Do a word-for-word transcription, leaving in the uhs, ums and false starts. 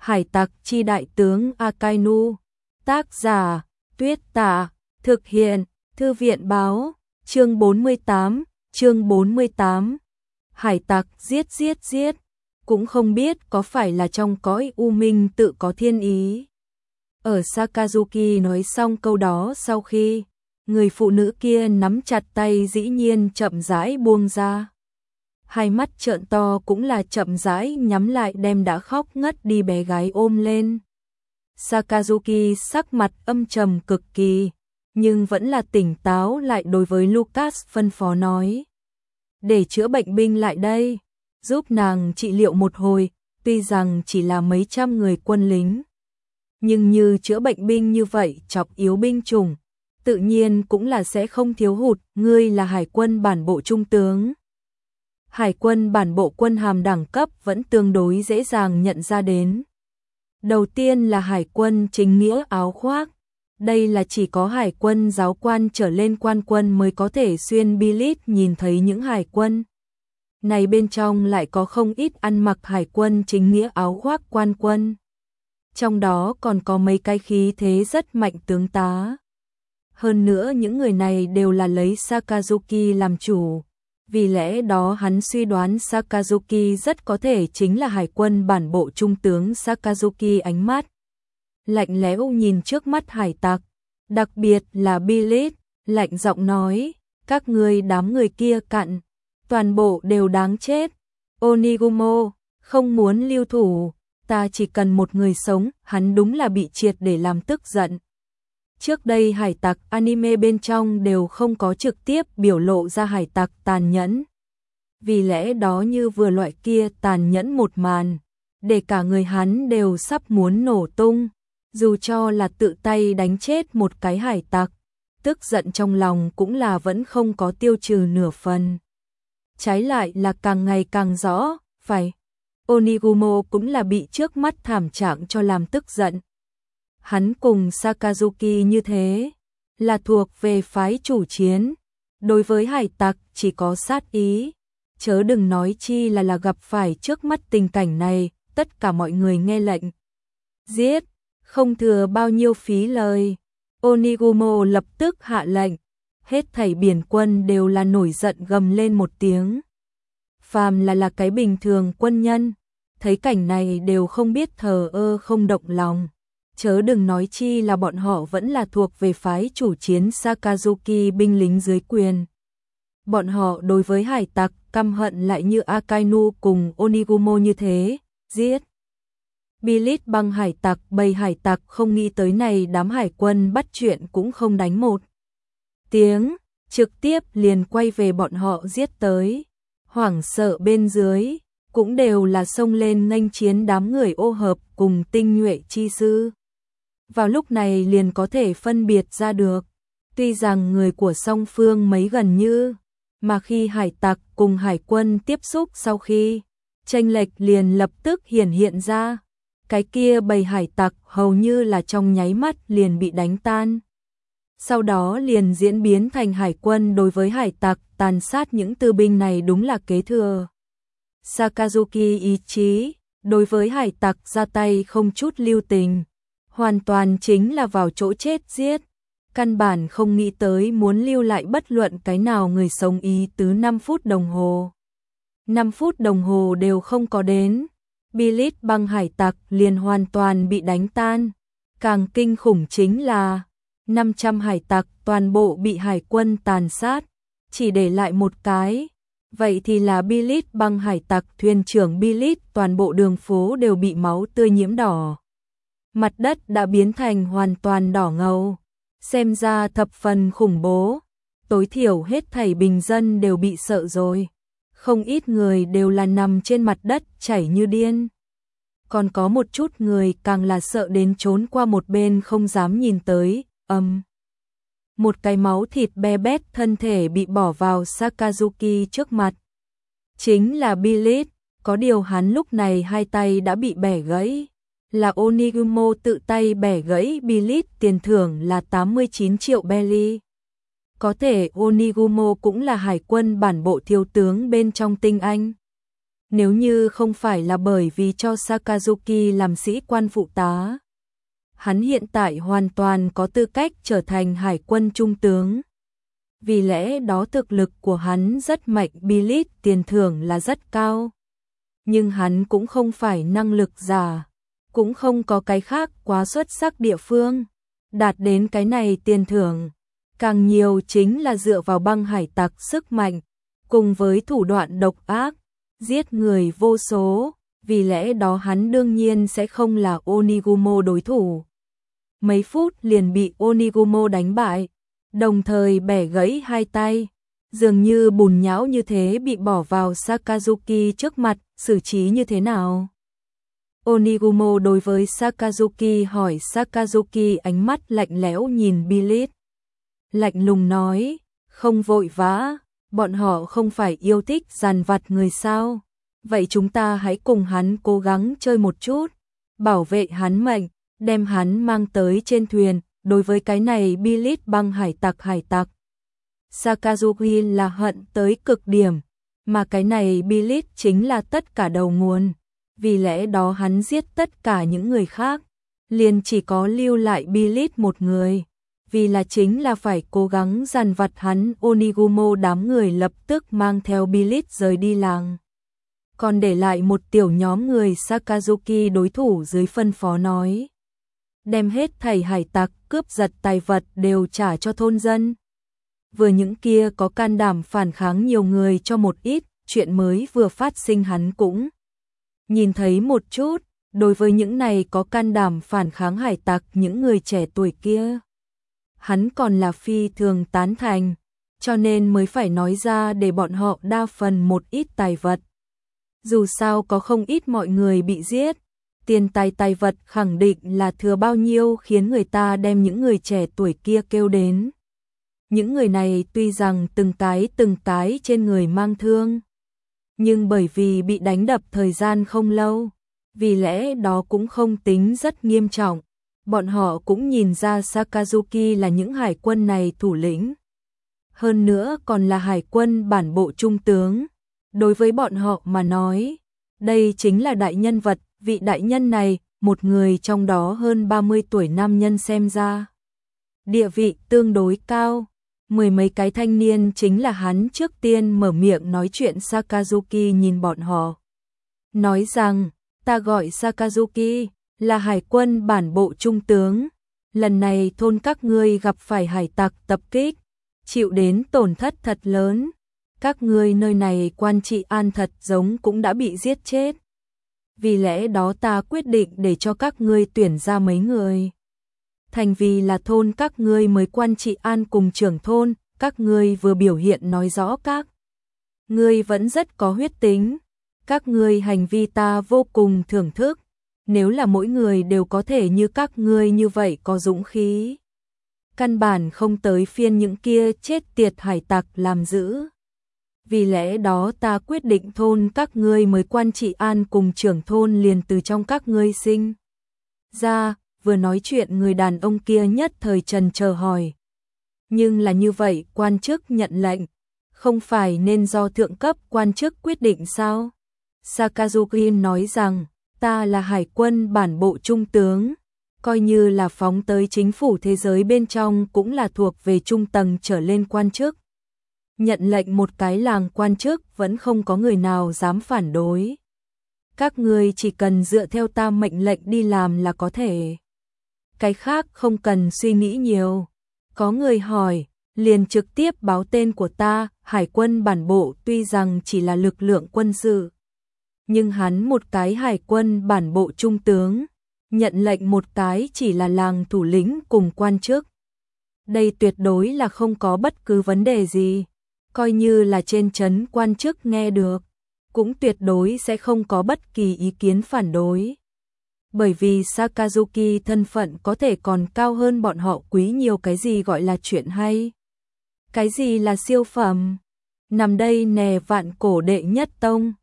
Hải tặc chi đại tướng Akainu. Tác giả Tuyết Tà. Thực hiện Thư viện báo. Chương bốn mươi tám. Chương bốn mươi tám. Hải tặc giết giết giết. Cũng không biết có phải là trong cõi u minh tự có thiên ý. Ở Sakazuki nói xong câu đó sau khi người phụ nữ kia nắm chặt tay dĩ nhiên chậm rãi buông ra. Hai mắt trợn to cũng là chậm rãi nhắm lại đem đã khóc ngất đi bé gái ôm lên. Sakazuki sắc mặt âm trầm cực kỳ, nhưng vẫn là tỉnh táo lại đối với Lucas phân phó nói. Để chữa bệnh binh lại đây, giúp nàng trị liệu một hồi, tuy rằng chỉ là mấy trăm người quân lính. Nhưng như chữa bệnh binh như vậy chọc yếu binh chủng, tự nhiên cũng là sẽ không thiếu hụt, ngươi là hải quân bản bộ trung tướng. Hải quân bản bộ quân hàm đẳng cấp vẫn tương đối dễ dàng nhận ra đến. Đầu tiên là hải quân chính nghĩa áo khoác. Đây là chỉ có hải quân giáo quan trở lên quan quân mới có thể xuyên bilit nhìn thấy những hải quân. Này bên trong lại có không ít ăn mặc hải quân chính nghĩa áo khoác quan quân. Trong đó còn có mấy cái khí thế rất mạnh tướng tá. Hơn nữa những người này đều là lấy Sakazuki làm chủ. Vì lẽ đó hắn suy đoán Sakazuki rất có thể chính là hải quân bản bộ trung tướng Sakazuki. Ánh mắt lạnh lẽo nhìn trước mắt hải tặc, đặc biệt là Bilit, lạnh giọng nói, các ngươi đám người kia cặn, toàn bộ đều đáng chết. Onigumo, không muốn lưu thủ, ta chỉ cần một người sống. Hắn đúng là bị triệt để làm tức giận. Trước đây hải tặc anime bên trong đều không có trực tiếp biểu lộ ra hải tặc tàn nhẫn. Vì lẽ đó như vừa loại kia tàn nhẫn một màn, để cả người hắn đều sắp muốn nổ tung. Dù cho là tự tay đánh chết một cái hải tặc, tức giận trong lòng cũng là vẫn không có tiêu trừ nửa phần. Trái lại là càng ngày càng rõ, phải. Onigumo cũng là bị trước mắt thảm trạng cho làm tức giận. Hắn cùng Sakazuki như thế, là thuộc về phái chủ chiến. Đối với hải tặc chỉ có sát ý. Chớ đừng nói chi là là gặp phải trước mắt tình cảnh này, tất cả mọi người nghe lệnh. Giết, không thừa bao nhiêu phí lời. Onigumo lập tức hạ lệnh. Hết thảy biển quân đều là nổi giận gầm lên một tiếng. Phàm là là cái bình thường quân nhân, thấy cảnh này đều không biết thờ ơ không động lòng. Chớ đừng nói chi là bọn họ vẫn là thuộc về phái chủ chiến Sakazuki binh lính dưới quyền. Bọn họ đối với hải tặc căm hận lại như Akainu cùng Onigumo như thế, giết. Bilit băng hải tặc bầy hải tặc không nghĩ tới này đám hải quân bắt chuyện cũng không đánh một tiếng, trực tiếp liền quay về bọn họ giết tới. Hoảng sợ bên dưới, cũng đều là xông lên nghênh chiến đám người ô hợp cùng tinh nhuệ chi sư. Vào lúc này liền có thể phân biệt ra được, tuy rằng người của song phương mấy gần như, mà khi hải tặc cùng hải quân tiếp xúc sau khi, chênh lệch liền lập tức hiển hiện ra, cái kia bầy hải tặc hầu như là trong nháy mắt liền bị đánh tan. Sau đó liền diễn biến thành hải quân đối với hải tặc tàn sát những tư binh này đúng là kế thừa. Sakazuki ý chí, đối với hải tặc ra tay không chút lưu tình. Hoàn toàn chính là vào chỗ chết giết. Căn bản không nghĩ tới muốn lưu lại bất luận cái nào người sống ý tứ năm phút đồng hồ. năm phút đồng hồ đều không có đến. Bilit băng hải tặc liền hoàn toàn bị đánh tan. Càng kinh khủng chính là năm trăm hải tặc toàn bộ bị hải quân tàn sát. Chỉ để lại một cái. Vậy thì là Bilit băng hải tặc thuyền trưởng Bilit, toàn bộ đường phố đều bị máu tươi nhiễm đỏ. Mặt đất đã biến thành hoàn toàn đỏ ngầu, xem ra thập phần khủng bố. Tối thiểu hết thảy bình dân đều bị sợ rồi. Không ít người đều là nằm trên mặt đất chảy như điên. Còn có một chút người càng là sợ đến trốn qua một bên không dám nhìn tới. Âm. Um. Một cái máu thịt be bét thân thể bị bỏ vào Sakazuki trước mặt. Chính là Bilit, có điều hắn lúc này hai tay đã bị bẻ gãy. Là Onigumo tự tay bẻ gãy Bilit, tiền thưởng là tám mươi chín triệu belly. Có thể Onigumo cũng là hải quân bản bộ thiếu tướng bên trong tinh anh. Nếu như không phải là bởi vì cho Sakazuki làm sĩ quan phụ tá, hắn hiện tại hoàn toàn có tư cách trở thành hải quân trung tướng. Vì lẽ đó thực lực của hắn rất mạnh, Billit tiền thưởng là rất cao. Nhưng hắn cũng không phải năng lực giả, cũng không có cái khác quá xuất sắc địa phương. Đạt đến cái này tiền thưởng, càng nhiều chính là dựa vào băng hải tặc sức mạnh, cùng với thủ đoạn độc ác, giết người vô số, vì lẽ đó hắn đương nhiên sẽ không là Onigumo đối thủ. Mấy phút liền bị Onigumo đánh bại, đồng thời bẻ gãy hai tay, dường như bùn nhão như thế bị bỏ vào Sakazuki trước mặt, xử trí như thế nào? Onigumo đối với Sakazuki hỏi. Sakazuki ánh mắt lạnh lẽo nhìn Billit, lạnh lùng nói, không vội vã, bọn họ không phải yêu thích dằn vặt người sao? Vậy chúng ta hãy cùng hắn cố gắng chơi một chút, bảo vệ hắn mệnh, đem hắn mang tới trên thuyền. Đối với cái này Billit băng hải tặc hải tặc, Sakazuki là hận tới cực điểm, mà cái này Billit chính là tất cả đầu nguồn. Vì lẽ đó hắn giết tất cả những người khác, liền chỉ có lưu lại Billit một người, vì là chính là phải cố gắng dằn vặt hắn. Onigumo đám người lập tức mang theo Billit rời đi làng, còn để lại một tiểu nhóm người. Sakazuki đối thủ dưới phân phó nói, đem hết thảy hải tặc cướp giật tài vật đều trả cho thôn dân. Vừa những kia có can đảm phản kháng nhiều người cho một ít, chuyện mới vừa phát sinh hắn cũng nhìn thấy một chút. Đối với những này có can đảm phản kháng hải tặc, những người trẻ tuổi kia, hắn còn là phi thường tán thành, cho nên mới phải nói ra để bọn họ đa phần một ít tài vật. Dù sao có không ít mọi người bị giết, tiền tài tài vật khẳng định là thừa bao nhiêu, khiến người ta đem những người trẻ tuổi kia kêu đến. Những người này tuy rằng từng cái từng cái trên người mang thương, nhưng bởi vì bị đánh đập thời gian không lâu, vì lẽ đó cũng không tính rất nghiêm trọng. Bọn họ cũng nhìn ra Sakazuki là những hải quân này thủ lĩnh, hơn nữa còn là hải quân bản bộ trung tướng. Đối với bọn họ mà nói, đây chính là đại nhân vật. Vị đại nhân này, một người trong đó hơn ba mươi tuổi nam nhân xem ra địa vị tương đối cao. Mười mấy cái thanh niên chính là hắn trước tiên mở miệng nói chuyện. Sakazuki nhìn bọn họ, nói rằng, ta gọi Sakazuki, là hải quân bản bộ trung tướng. Lần này thôn các ngươi gặp phải hải tặc tập kích, chịu đến tổn thất thật lớn. Các ngươi nơi này quan trị an thật giống cũng đã bị giết chết. Vì lẽ đó ta quyết định để cho các ngươi tuyển ra mấy người, thành vì là thôn các ngươi mới quan trị an cùng trưởng thôn. Các ngươi vừa biểu hiện nói rõ các ngươi vẫn rất có huyết tính, các ngươi hành vi ta vô cùng thưởng thức. Nếu là mỗi người đều có thể như các ngươi như vậy có dũng khí, căn bản không tới phiên những kia chết tiệt hải tặc làm giữ. Vì lẽ đó ta quyết định thôn các ngươi mới quan trị an cùng trưởng thôn liền từ trong các ngươi sinh ra. Vừa nói chuyện người đàn ông kia nhất thời trần chờ hỏi, nhưng là như vậy quan chức nhận lệnh, không phải nên do thượng cấp quan chức quyết định sao? Sakazuki nói rằng, ta là hải quân bản bộ trung tướng, coi như là phóng tới chính phủ thế giới bên trong cũng là thuộc về trung tầng trở lên quan chức. Nhận lệnh một cái làng quan chức vẫn không có người nào dám phản đối. Các ngươi chỉ cần dựa theo ta mệnh lệnh đi làm là có thể. Cái khác không cần suy nghĩ nhiều. Có người hỏi, liền trực tiếp báo tên của ta. Hải quân bản bộ tuy rằng chỉ là lực lượng quân sự, nhưng hắn một cái hải quân bản bộ trung tướng, nhận lệnh một cái chỉ là làng thủ lĩnh cùng quan chức. Đây tuyệt đối là không có bất cứ vấn đề gì. Coi như là trên trấn quan chức nghe được, cũng tuyệt đối sẽ không có bất kỳ ý kiến phản đối. Bởi vì Sakazuki thân phận có thể còn cao hơn bọn họ quý nhiều. Cái gì gọi là chuyện hay? Cái gì là siêu phẩm? Nằm đây nè vạn cổ đệ nhất tông,